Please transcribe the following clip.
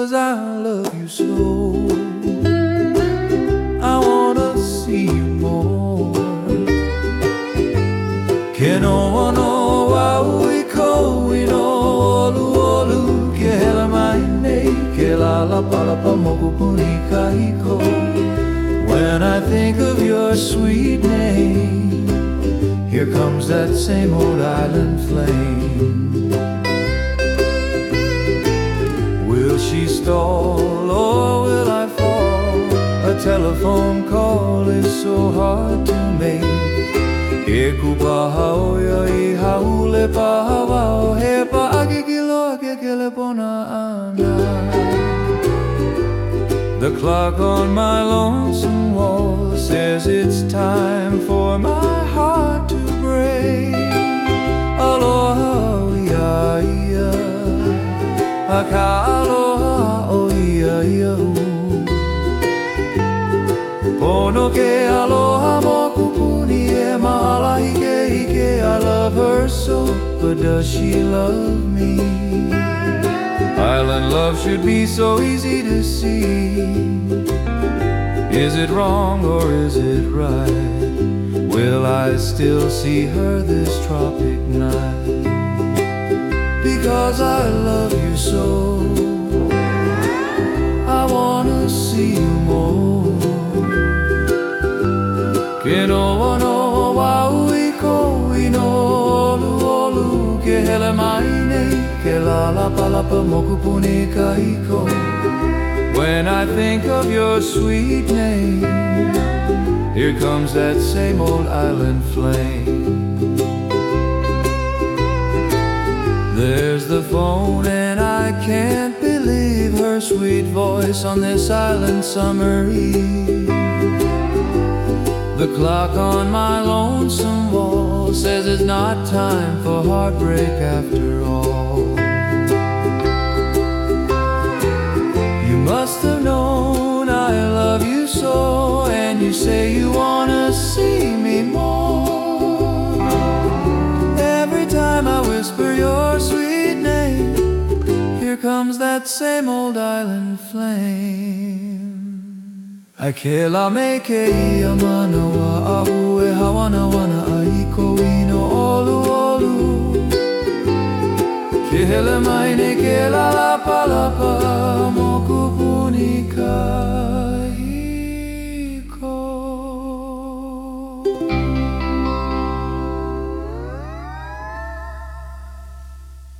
because I love you so. I wanna see you more. Ke no no au I ko I no olu olu ke hela mai nei ke la la palapa moku puni kahiko. When I think of your sweet name, here comes that same old island flame. Will she stall or will I fall? A telephone call is so hard to make. E kupaha oia I haule paha wao he pa akikiloa ke kelepona ana. The clock on my lonesome wall says it's time for my heart to break. Aloha ia ia, aka aloha o ia ia u. Pono ke aloha mo kupuni e mahala ike ike. I love her so, but does she love me? Island love should be so easy to see. Is it wrong or is it right? Will I still see her this tropic night? Because I love you so, I wanna see you more. Ke no no wau I ko I no olu olu ke hele mai nei ke la la palapa moku puni kahiko. When I think of your sweet name, here comes that same old island flame. There's the phone and I can't believe her sweet voice on this island summer eve. The clock on my lonesome wall says it's not time for heartbreak after all. You must have known I love you so, and you say you wanna see me more. Every time I whisper your sweet name, here comes that same old island flame. Ai ke la me ke ia manawa ahu e hawana wana ai ko ino olu olu. Ke hele mai ne ke la la palapa